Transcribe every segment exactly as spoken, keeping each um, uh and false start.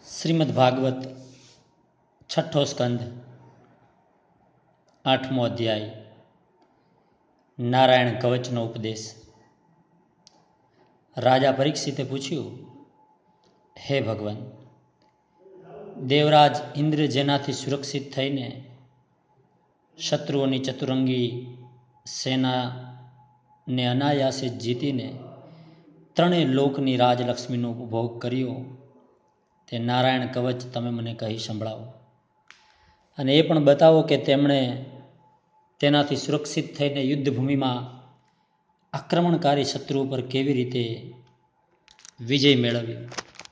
શ્રીમદ ભાગવત છઠ્ઠો સ્કંદ આઠમો અધ્યાય નારાયણ કવચનો ઉપદેશ. રાજા પરીક્ષિતે પૂછ્યું, હે ભગવાન, દેવરાજ ઇન્દ્ર જેનાથી સુરક્ષિત થઈને શત્રુઓની ચતુરંગી સેનાને અનાયાસે જીતીને ત્રણેય લોકની રાજલક્ષ્મીનો ઉપભોગ કર્યો, તે નારાયણ કવચ તમે મને કહી સંભળાવો, અને એ પણ બતાવો કે તેમણે તેનાથી સુરક્ષિત થઈને યુદ્ધભૂમિમાં આક્રમણકારી શત્રુ પર કેવી રીતે વિજય મેળવ્યો.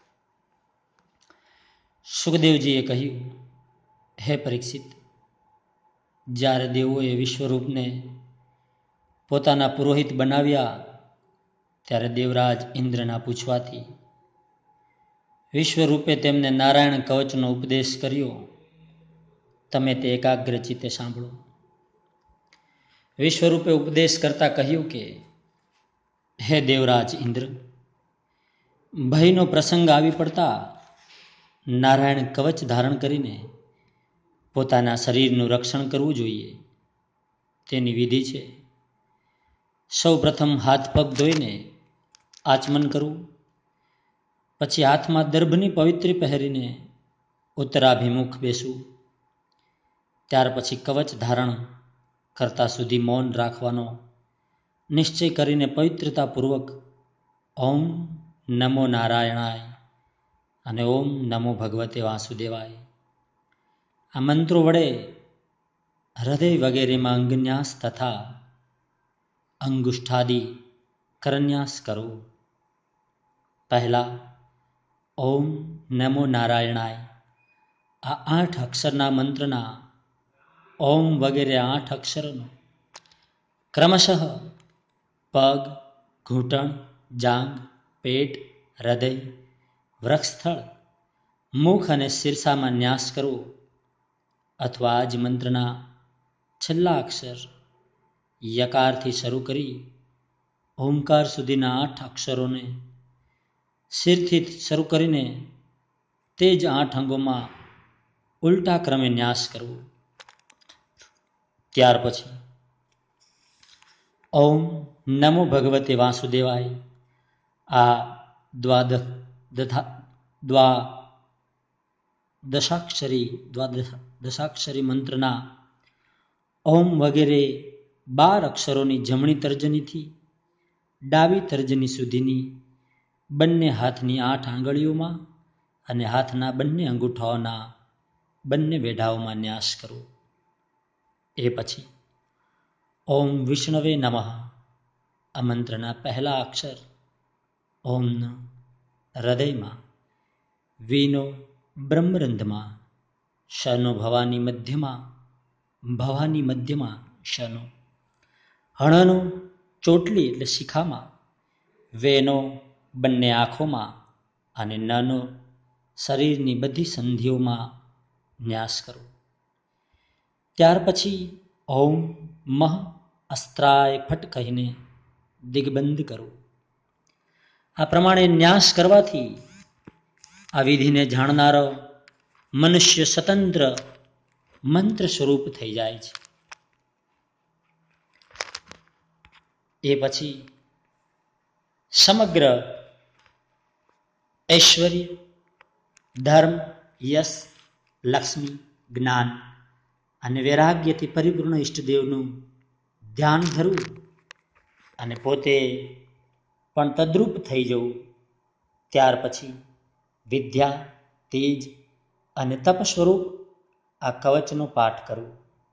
સુખદેવજીએ કહ્યું, હે પરીક્ષિત, જ્યારે દેવોએ વિશ્વરૂપને પોતાના પુરોહિત બનાવ્યા ત્યારે દેવરાજ ઇન્દ્રના પૂછવાથી વિશ્વરૂપે તેમને નારાયણ કવચનો ઉપદેશ કર્યો. તમે તે એકાગ્ર ચિત્તે સાંભળો. વિશ્વરૂપે ઉપદેશ કરતા કહ્યું કે, હે દેવરાજ ઇન્દ્ર, ભયનો પ્રસંગ આવી પડતા નારાયણ કવચ ધારણ કરીને પોતાના શરીરનું રક્ષણ કરવું જોઈએ. તેની વિધિ છે, સૌ પ્રથમ હાથ પગ ધોઈને આચમન કરવું, પછી હાથમાં દર્ભની પવિત્રી પહેરીને ઉત્તરાભિમુખ બેસવું, ત્યાર પછી કવચ ધારણ કરતા સુધી મૌન રાખવાનો નિશ્ચય કરીને પવિત્રતાપૂર્વક ઓમ નમો નારાયણાય અને ઓમ નમો ભગવતે વાસુદેવાય આ મંત્રો વડે હૃદય વગેરેમાં અંગન્યાસ તથા અંગુષ્ઠાદિ કરન્યાસ કરો. પહેલા ઓમ નમો નારાયણાય આ આઠ અક્ષરના મંત્રના ઓમ વગેરે આઠ અક્ષરોનો ક્રમશઃ પગ, ઘૂંટણ, જાંઘ, પેટ, હૃદય, વક્ષસ્થળ, મુખ અને શીર્ષામાં ન્યાસ કરવો, અથવા આ જ મંત્રના છેલ્લા અક્ષર યકારથી શરૂ કરી ઓમકાર સુધીના આઠ અક્ષરોને શિરથી શરૂ કરીને તે જ આઠ અંગોમાં ઉલટા ક્રમે ન્યાસ કરવો. ત્યાર પછી ઓમ નમો ભગવતે વાસુદેવાય આ દ્વાદ દ્વા દશાક્ષરી દ્વાદશ દશાક્ષરી મંત્રના ઓમ વગેરે બાર અક્ષરોની જમણી તર્જનીથી ડાબી તર્જની સુધીની બંને હાથની આઠ આંગળીઓમાં અને હાથના બંને અંગૂઠાઓના બંને વેઢાઓમાં ન્યાસ કરવો. એ પછી ઓમ વિષ્ણવે નમઃ આ મંત્રના પહેલા અક્ષર ઓમનો હૃદયમાં, વીનો બ્રહ્મરંધમાં, શનો ભવાની મધ્યમાં, ભવાની મધ્યમાં શનો, હણનો ચોટલી એટલે શિખામાં, વેનો બંને આંખોમાં અને નનો શરીરની બધી સંધિઓમાં ન્યાસ કરો. ત્યાર પછી ઓમ મહ અસ્ત્રાય ફટ કહીને દિગ્બંધ કરો. આ પ્રમાણે ન્યાસ કરવાથી આ વિધિને જાણનારો મનુષ્ય સ્વતંત્ર મંત્ર સ્વરૂપ થઈ જાય છે. એ પછી સમગ્ર ઐશ્વર્ય, ધર્મ, યશ, લક્ષ્મી, જ્ઞાન અને વૈરાગ્યથી પરિપૂર્ણ ઈષ્ટદેવનું ધ્યાન ધરવું અને પોતે પણ તદ્રુપ થઈ જવું. ત્યાર પછી વિદ્યા, તેજ અને તપ સ્વરૂપ આ કવચનો પાઠ કરવો.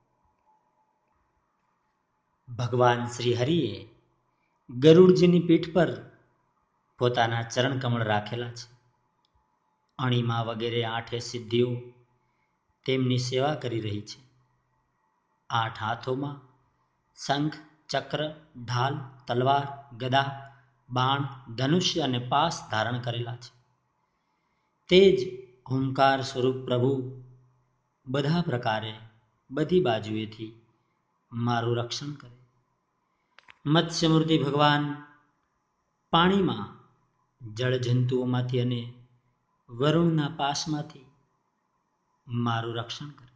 ભગવાન શ્રી હરિએ ગરુડજીની પીઠ પર પોતાના ચરણ કમળ રાખેલા છે. અણિમા વગેરે આઠે સિદ્ધિઓ તેમની સેવા કરી રહી છે. આઠ હાથોમાં શંખ, ચક્ર, ઢાલ, તલવાર, ગદા, બાણ, ધનુષ્ય અને પાસ ધારણ કરેલા છે. તે જ ઓમકાર સ્વરૂપ પ્રભુ બધા પ્રકારે બધી બાજુએથી મારું રક્ષણ કરે. મત્સ્યમૂર્તિ ભગવાન પાણીમાં જળ જંતુઓમાંથી અને વરુણના પાસમાંથી મારું રક્ષણ કરે.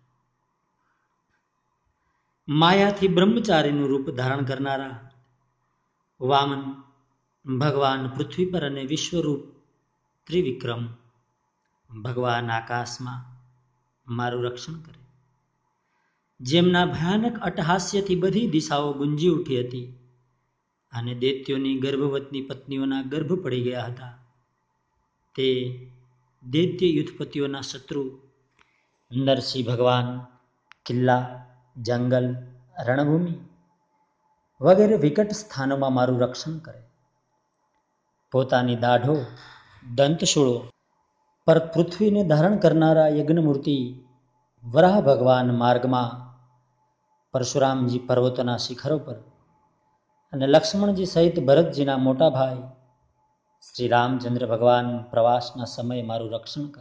માયાથી બ્રહ્મચારીનું રૂપ ધારણ કરનારા વામન ભગવાન પૃથ્વી પર અને વિશ્વરૂપ ત્રિવિક્રમ ભગવાન આકાશમાં મારું રક્ષણ કરે. જેમના ભયાનક અટ્ટહાસ્યથી બધી દિશાઓ ગુંજી ઉઠી હતી અને દૈત્યોની ગર્ભવતની પત્નીઓના ગર્ભ પડી ગયા હતા, તે દૈત્ય યુથપતિઓના શત્રુ નરસિંહ ભગવાન કિલ્લા, જંગલ, રણભૂમિ વગેરે વિકટ સ્થાનોમાં મારું રક્ષણ કરે. પોતાની દાઢો, દંતશૂળો પર પૃથ્વીને ધારણ કરનારા યજ્ઞમૂર્તિ વરાહ ભગવાન માર્ગમાં, પરશુરામજી પર્વતોના શિખરો પર અને લક્ષ્મણજી સહિત ભરતજીના મોટા ભાઈ શ્રી રામચંદ્ર ભગવાન પ્રવાસના સમયે મારું રક્ષણ કરે.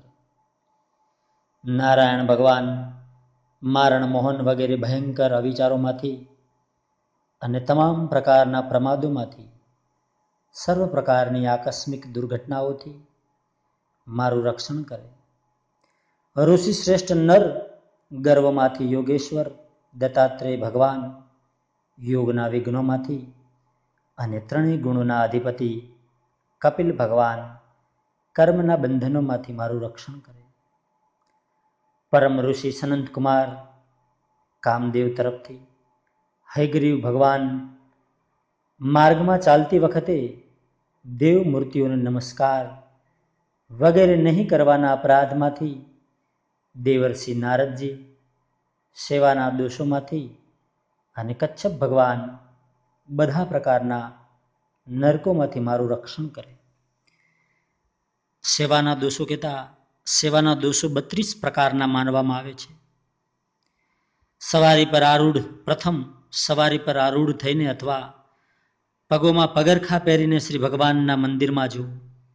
નારાયણ ભગવાન મારણ, મોહન વગેરે ભયંકર અવિચારોમાંથી અને તમામ પ્રકારના પ્રમાદોમાંથી, સર્વ પ્રકારની આકસ્મિક દુર્ઘટનાઓથી મારું રક્ષણ કરે. ઋષિ શ્રેષ્ઠ નર ગર્વમાંથી યોગેશ્વર દત્તાત્રેય ભગવાન યોગના વિઘ્નોમાંથી અને ત્રણેય ગુણોના અધિપતિ કપિલ ભગવાન કર્મના બંધનોમાંથી મારું રક્ષણ કરે. પરમ ઋષિ સનંત કુમાર કામદેવ તરફથી હયગ્રીવ ભગવાન માર્ગમાં ચાલતી વખતે દેવ મૂર્તિઓને નમસ્કાર વગેરે નહીં કરવાના અપરાધમાંથી દેવર્ષિ નારદજી સેવાના દોષોમાંથી અને કચ્છપ ભગવાન બધા પ્રકારના નરકોમાંથી મારું રક્ષણ કરે. સેવાના દોષો કહેતા સેવાના દોષો બત્રીસ પ્રકારના માનવામાં આવે છે. સવારી પર આરૂઢ પ્રથમ સવારી પર આરૂઢ થઈને અથવા પગોમાં પગરખા પહેરીને શ્રી ભગવાનના મંદિરમાં જવું.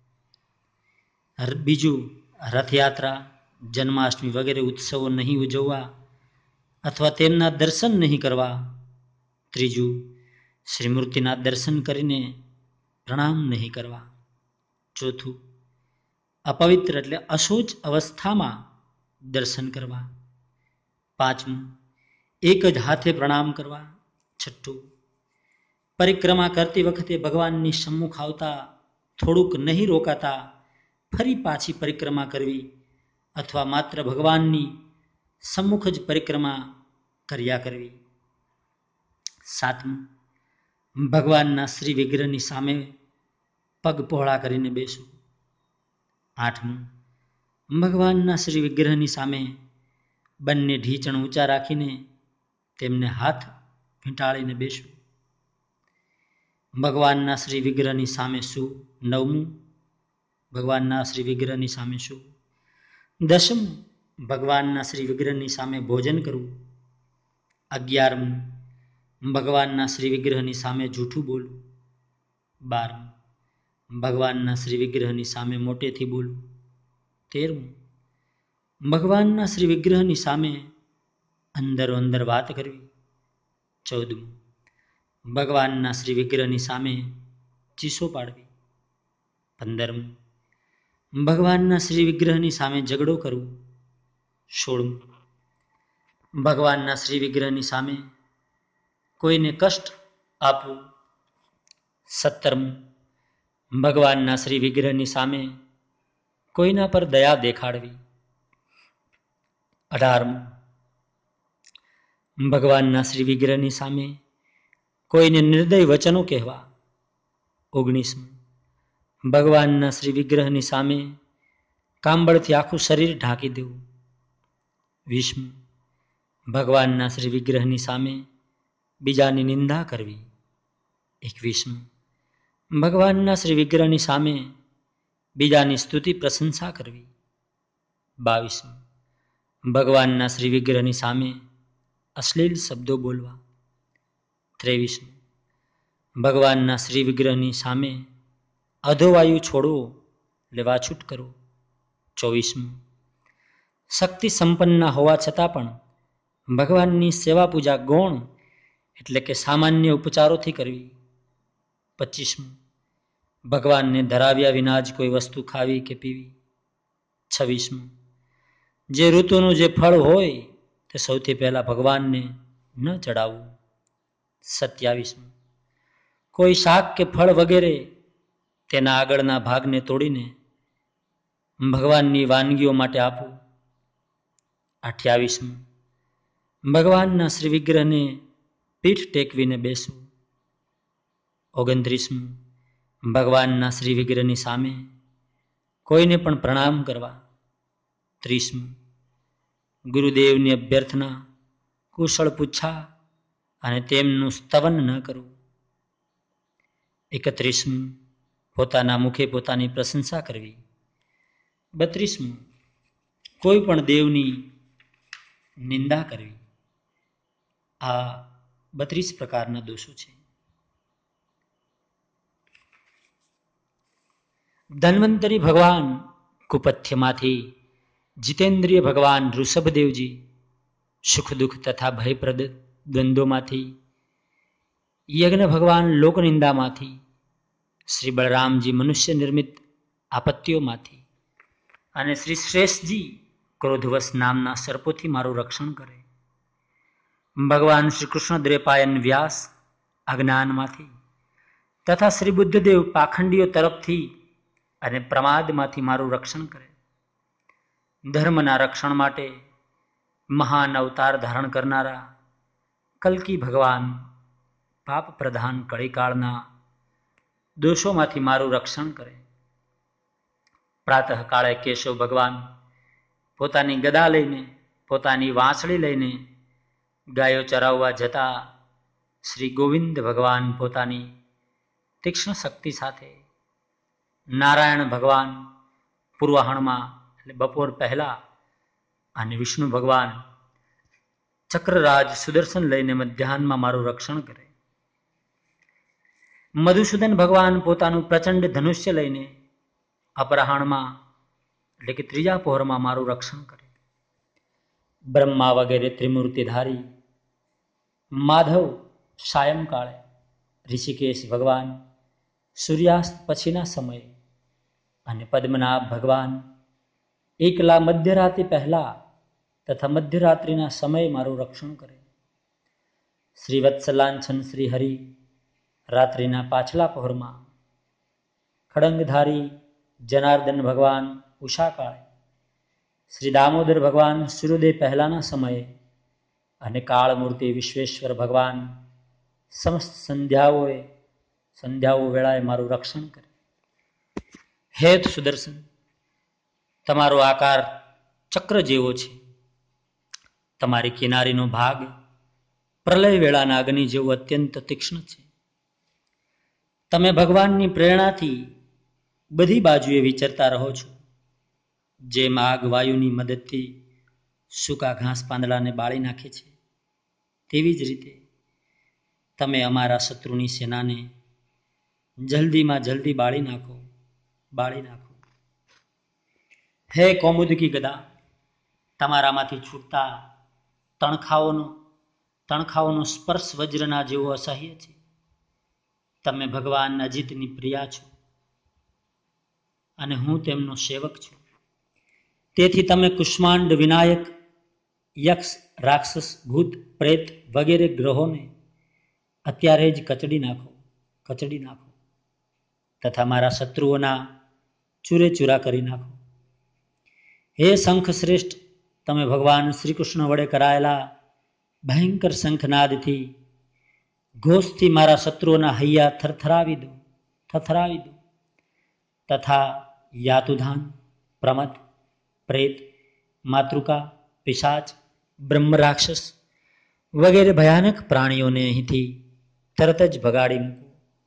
બીજું, રથયાત્રા, જન્માષ્ટમી વગેરે ઉત્સવો નહીં ઉજવવા અથવા તેમના દર્શન નહીં કરવા. ત્રીજું, શ્રીમૂર્તિના દર્શન કરીને પ્રણામ નહીં કરવા. ચોથું, અપવિત્ર એટલે અશોચ અવસ્થામાં દર્શન કરવા. પાંચમું, એક જ હાથે પ્રણામ કરવા. છઠ્ઠું, પરિક્રમા કરતી વખતે ભગવાનની સમ્મુખ આવતા થોડુંક નહીં રોકાતા ફરી પાછી પરિક્રમા કરવી અથવા માત્ર ભગવાનની સમ્મુખ જ પરિક્રમા કર્યા કરવી. સાતમું, ભગવાનના શ્રી વિગ્રહની સામે પગ પહોળા કરીને બેસવું. આઠમું, ભગવાનના શ્રી વિગ્રહની સામે બંને ઢીચણ ઊંચા રાખીને તેમને હાથ વીંટાળીને બેસવું. ભગવાનના શ્રી વિગ્રહની સામે શું. નવમું, ભગવાનના શ્રી વિગ્રહની સામે શું. દસમું, ભગવાનના શ્રી વિગ્રહની સામે ભોજન કરવું. અગિયારમું, ભગવાનના શ્રી વિગ્રહની સામે જૂઠું બોલવું. બારમું, ભગવાનના શ્રી વિગ્રહની સામે મોટેથી બોલવું. તેરમું, ભગવાનના શ્રી વિગ્રહની સામે અંદરો અંદર વાત કરવી. ચૌદમું, ભગવાનના શ્રી વિગ્રહની સામે ચીસો પાડવી. પંદરમું, ભગવાનના શ્રી વિગ્રહની સામે ઝઘડો કરવો. સોળમું, ભગવાનના શ્રી વિગ્રહની સામે કોઈને કષ્ટ આપવું. સત્તરમું, ભગવાનના શ્રી વિગ્રહની સામે કોઈના પર દયા દેખાડવી. અઢારમું, ભગવાનના શ્રી વિગ્રહની સામે કોઈને નિર્દય વચનો કહેવા. ઓગણીસમું, ભગવાનના શ્રી વિગ્રહની સામે કાંબળથી આખું શરીર ઢાંકી દેવું. વીસમું, ભગવાનના શ્રી વિગ્રહની સામે બીજાની નિંદા કરવી. એકવીસમું, ભગવાનના શ્રી વિગ્રહની સામે બીજાની સ્તુતિ પ્રશંસા કરવી. બાવીસમું, ભગવાનના શ્રી વિગ્રહની સામે અશ્લીલ શબ્દો બોલવા. ત્રેવીસમું, ભગવાનના શ્રી વિગ્રહની સામે અધોવાયુ છોડવો, લેવા છૂટ કરો. ચોવીસમું, શક્તિ સંપન્ન હોવા છતાં પણ ભગવાનની સેવા પૂજા ગૌણ એટલે કે સામાન્ય ઉપચારોથી કરવી. પચીસમું, ભગવાનને ધરાવ્યા વિના જ કોઈ વસ્તુ ખાવી કે પીવી. છવ્વીસમું, જે ઋતુનું જે ફળ હોય તે સૌથી પહેલા ભગવાનને ન ચડાવવું. સત્યાવીસમું, કોઈ શાક કે ફળ વગેરે તેના આગળના ભાગને તોડીને ભગવાનની વાનગીઓ માટે આપવું. અઠ્યાવીસમું, ભગવાનના શ્રી વિગ્રહને પીઠ ટેકવીને બેસવું. ઓગણત્રીસમું, ભગવાનના શ્રી વિગ્રહની સામે કોઈને પણ પ્રણામ કરવા. ત્રીસમું, ગુરુદેવની અભ્યર્થના, કુશળ પૂછા અને તેમનું સ્તવન ન કરવું. એકત્રીસમું, પોતાના મુખે પોતાની પ્રશંસા કરવી. બત્રીસમું, કોઈ પણ દેવની નિંદા કરવી. આ બત્રીસ પ્રકારના દોષો છે. ધન્વંતરી ભગવાન કુપથ્યમાંથી જીતેન્દ્રિય ભગવાન ઋષભદેવજી સુખ દુઃખ તથા ભયપ્રદ દ્વંદ્વોમાંથી, યજ્ઞ ભગવાન લોકનિંદામાંથી, શ્રી બલરામજી મનુષ્ય નિર્મિત આપત્તિઓમાંથી અને શ્રી શ્રેષ્ઠજી ક્રોધવશ નામના સર્પોથી મારું રક્ષણ કરે. ભગવાન શ્રી કૃષ્ણ દ્રેપાયન વ્યાસ અજ્ઞાનમાંથી તથા શ્રી બુદ્ધદેવ પાખંડીઓ તરફથી અને પ્રમાદમાંથી મારું રક્ષણ કરે. ધર્મના રક્ષણ માટે મહાન અવતાર ધારણ કરનારા કલ્કી ભગવાન પાપ પ્રધાન કળીકાળના દોષોમાંથી મારું રક્ષણ કરે. પ્રાતઃકાળે કેશવ ભગવાન પોતાની ગદા લઈને, પોતાની વાંસળી લઈને ગાયો ચરાવવા જતા શ્રી ગોવિંદ ભગવાન પોતાની તીક્ષ્ણ શક્તિ સાથે, નારાયણ ભગવાન પૂર્વાહણમાં એટલે બપોર પહેલા અને વિષ્ણુ ભગવાન ચક્રરાજ સુદર્શન લઈને મધ્યાહનમાં મારું રક્ષણ કરે. મધુસૂદન ભગવાન પોતાનું પ્રચંડ ધનુષ્ય લઈને અપરાહણમાં એટલે કે ત્રીજા પહોરમાં મારું રક્ષણ કરે. બ્રહ્મા વગેરે ત્રિમૂર્તિધારી માધવ સાયંકાળે, ઋષિકેશ ભગવાન સૂર્યાસ્ત પછીના સમયે અને પદ્મનાભ ભગવાન એકલા મધ્યરાત્રિ પહેલા તથા મધ્યરાત્રિના સમયે મારું રક્ષણ કરે. શ્રી વત્સલાંછન શ્રી હરિ રાત્રિના પાછલા પહોરમાં, ખડંગધારી જનાર્દન ભગવાન ઉષાકાળે, શ્રી દામોદર ભગવાન સૂર્યોદય પહેલાના સમયે અને કાળમૂર્તિ વિશ્વેશ્વર ભગવાન સમસ્ત સંધ્યાઓએ સંધ્યાઓ વેળાએ મારું રક્ષણ કરે. હેત સુદર્શન, તમારો આકાર ચક્ર જેવો છે. તમારી કિનારીનો ભાગ પ્રલય વેળાના અગ્નિ જેવો અત્યંત તીક્ષ્ણ છે. તમે ભગવાનની પ્રેરણાથી બધી બાજુએ વિચરતા રહો છો. જેમ આગ વાયુની મદદથી સૂકા ઘાસ પાંદડાને બાળી નાખે છે, તેવી જ રીતે તમે અમારા શત્રુની સેનાને જલ્દીમાં જલ્દી બાળી નાખો બાળી નાખો. હે કૌમુદકી ગદા, તમારામાંથી છૂટતા તણખાઓનો તણખાઓનો સ્પર્શ વજ્રના જેવો અસહ્ય છે. તમે ભગવાન અજીતની પ્રિયા છો અને હું તેમનો સેવક છું. તેથી તમે કુષ્માંડ વિનાયક, યક્ષ, રાક્ષસ, ભૂત, પ્રેત વગેરે ગ્રહોને અત્યારે જ કચડી નાખો કચડી નાખો તથા મારા શત્રુઓના ચૂરે ચૂરા કરી નાખો. હે શંખ શ્રેષ્ઠ, તમે ભગવાન શ્રી કૃષ્ણ વડે કરાયેલા ભયંકર શંખનાદથી ઘોષથી મારા શત્રુઓના હૈયા થરથરાવી દો થરથરાવી દો તથા યાતુધાન, પ્રમદ, પ્રેત, માતૃકા, પિશાચ, બ્રહ્મ રાક્ષસ વગેરે ભયાનક પ્રાણીઓને અહીંથી તરત જ ભગાડી મૂકો.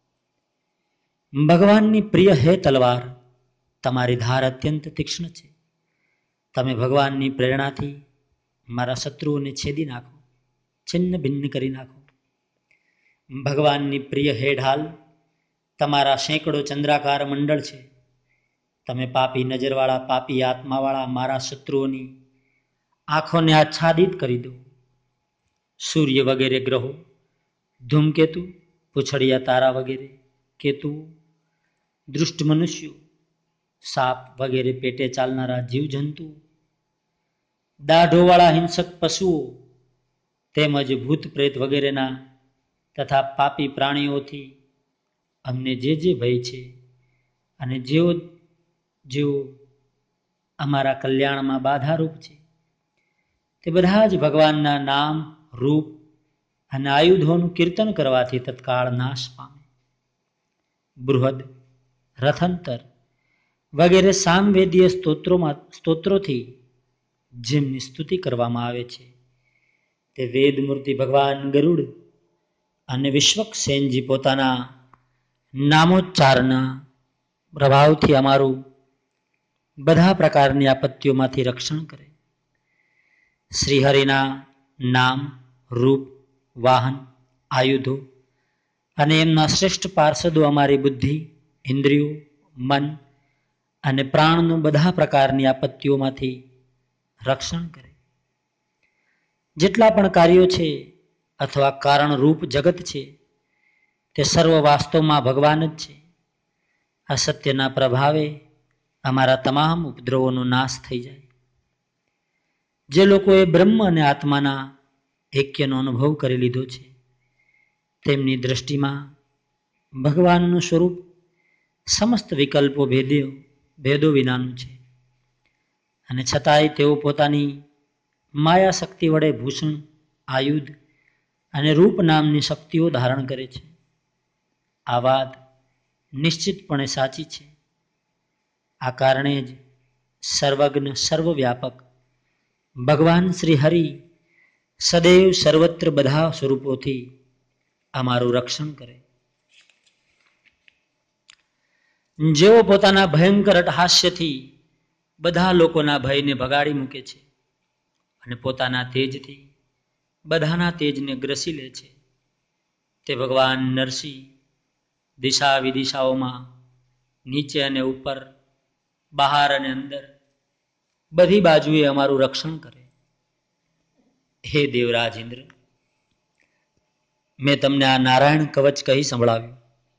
ભગવાનની પ્રિય હે તલવાર, તમારી ધાર અત્યંત તીક્ષ્ણ છે. તમે ભગવાનની પ્રેરણાથી મારા શત્રુઓને છેદી નાખો, છિન્ન ભિન્ન કરી નાખો. ભગવાનની પ્રિય હે ઢાલ, તમારા સેંકડો ચંદ્રાકાર મંડળ છે. તમે પાપી નજરવાળા, પાપી આત્માવાળા મારા શત્રુઓની આંખોને આચ્છાદિત કરી દો. સૂર્ય વગેરે ગ્રહો, ધૂમકેતુ, પૂછડિયા તારા વગેરે કેતુ, દુષ્ટ મનુષ્યો, સાપ વગેરે પેટે ચાલનારા જીવજંતુ, દાઢોવાળા હિંસક પશુઓ તેમજ ભૂત પ્રેત વગેરેના તથા પાપી પ્રાણીઓથી અમને જે જે ભય છે અને જેઓ જેઓ અમારા કલ્યાણમાં બાધારૂપ છે તે બધા જ ભગવાનના નામ, રૂપ અને આયુધોનું કીર્તન કરવાથી તત્કાળ નાશ પામે. બૃહદ, રથંતર વગેરે સામવેદીય સ્તોત્રોમાં સ્તોત્રોથી જેમની સ્તુતિ કરવામાં આવે છે તે વેદમૂર્તિ ભગવાન ગરુડ અને વિશ્વક્સેનજી પોતાના નામોચ્ચારના પ્રભાવથી અમારું બધા પ્રકારની આપત્તિઓમાંથી રક્ષણ કરે. શ્રીહરિના નામ, રૂપ, વાહન, આયુધો અને એમના શ્રેષ્ઠ પાર્ષદો અમારી બુદ્ધિ, ઇન્દ્રિયો, મન અને પ્રાણનું બધા પ્રકારની આપત્તિઓમાંથી રક્ષણ કરે. જેટલા પણ કાર્યો છે અથવા કારણરૂપ જગત છે તે સર્વ વાસ્તવમાં ભગવાન જ છે. આ સત્યના પ્રભાવે અમારા તમામ ઉપદ્રવોનો નાશ થઈ જાય. જે લોકોએ બ્રહ્મ અને આત્માના એક્યનો અનુભવ કરી લીધો છે તેમની દ્રષ્ટિમાં ભગવાનનું સ્વરૂપ સમસ્ત વિકલ્પો ભેદો ભેદો વિનાનું છે અને છતાંય તેઓ પોતાની માયા શક્તિ વડે ભૂષણ, આયુધ અને રૂપ નામની શક્તિઓ ધારણ કરે છે. આ વાત નિશ્ચિતપણે સાચી છે. આ કારણે જ સર્વજ્ઞ, સર્વવ્યાપક ભગવાન શ્રી હરિ સદૈવ સર્વત્ર બધા સ્વરૂપોથી અમારું રક્ષણ કરે. જેઓ પોતાના ભયંકર અટ્ટહાસ્યથી બધા લોકોના ભયને ભગાડી મૂકે છે અને પોતાના તેજથી બધાના તેજને ગ્રસી લે છે તે ભગવાન નરસિંહ દિશા વિદિશાઓમાં, નીચે અને ઉપર, બહાર અને અંદર બધી બાજુએ અમારું રક્ષણ કરે. હે દેવરાજ ઇન્દ્ર, મેં તમને આ નારાયણ કવચ કહી સંભળાવ્યું.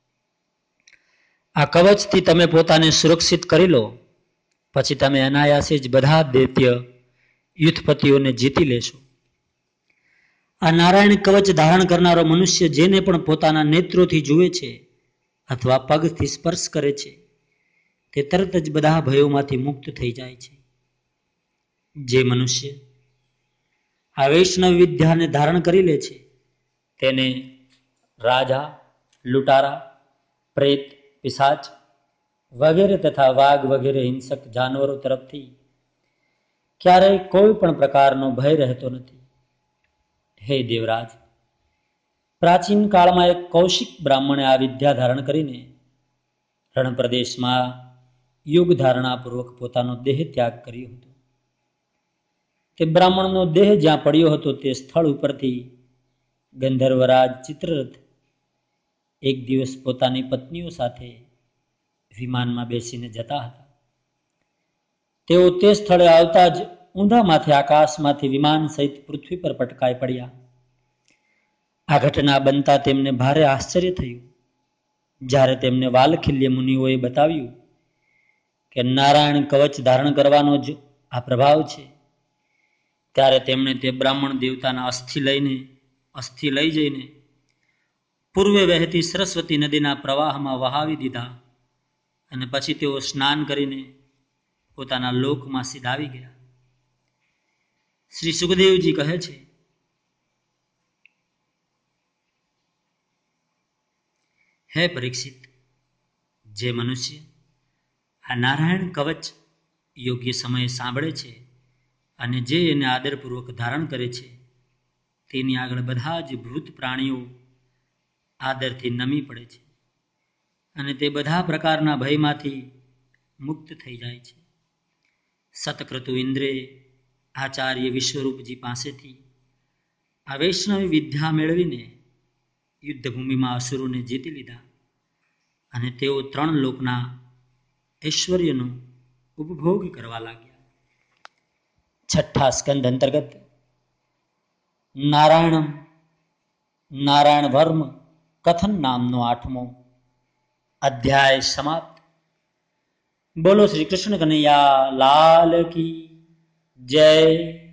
આ કવચથી તમે પોતાને સુરક્ષિત કરી લો, પછી તમે અનાયાસે જ બધા દૈત્ય યુથપતિઓને જીતી લેશો. આ નારાયણ કવચ ધારણ કરનારો મનુષ્ય જેને પણ પોતાના નેત્રોથી જુએ છે અથવા પગથી સ્પર્શ કરે છે તે તરત જ બધા ભયોમાંથી મુક્ત થઈ જાય છે. જે મનુષ્ય આ વૈષ્ણવ વિદ્યાને ધારણ કરી લે છે તેને રાજા, લૂંટારા, પ્રેત, પિશાચ વગેરે તથા વાઘ વગેરે હિંસક જાનવરો તરફથી ક્યારેય કોઈ પણ પ્રકારનો ભય રહેતો નથી. હે દેવરાજ, પ્રાચીન કાળમાં એક કૌશિક બ્રાહ્મણે આ વિદ્યા ધારણ કરીને રણ પ્રદેશમાં યોગ ધારણાપૂર્વક પોતાનો દેહ ત્યાગ કર્યો હતો. તે બ્રાહ્મણનો દેહ જ્યાં પડ્યો હતો તે સ્થળ ઉપરથી ગંધર્વરાજ ચિત્રરથ એક દિવસ પોતાની પત્નીઓ સાથે વિમાનમાં બેસીને જતા હતા. તેઓ તે સ્થળે આવતા જ ઊંધામાંથી આકાશમાંથી વિમાન સહિત પૃથ્વી પર પટકાઈ પડ્યા. આ ઘટના બનતા તેમને ભારે આશ્ચર્ય થયું. જ્યારે તેમને વાલખિલ્ય મુનિઓએ બતાવ્યું કે નારાયણ કવચ ધારણ કરવાનો જ આ પ્રભાવ છે, ત્યારે તેમણે તે બ્રાહ્મણ દેવતાના અસ્થિ લઈને અસ્થિ લઈ જઈને પૂર્વે વહેતી સરસ્વતી નદીના પ્રવાહમાં વહાવી દીધા અને પછી તેઓ સ્નાન કરીને પોતાના લોકમાં સીધાવી ગયા. શ્રી સુખદેવજી કહે છે, હે પરીક્ષિત, જે મનુષ્ય આ નારાયણ કવચ યોગ્ય સમયે સાંભળે છે અને જે એને આદરપૂર્વક ધારણ કરે છે તેની આગળ બધા જ ભૂત પ્રાણીઓ આદરથી નમી પડે છે અને તે બધા પ્રકારના ભયમાંથી મુક્ત થઈ જાય છે. સતક્રતુ ઇન્દ્રે આચાર્ય વિશ્વરૂપજી પાસેથી આ વૈષ્ણવી વિદ્યા મેળવીને યુદ્ધભૂમિમાં અસુરોને જીતી લીધા અને તેઓ ત્રણ લોકના ઐશ્વર્યનો ઉપભોગ કરવા લાગ્યા. છઠ્ઠા સ્કંદ અંતર્ગત નારાયણમ નારાયણ વર્મ કથન નામનો આઠમો અધ્યાય સમાપ્ત. બોલો શ્રી કૃષ્ણ કનૈયા લાલ કી જય।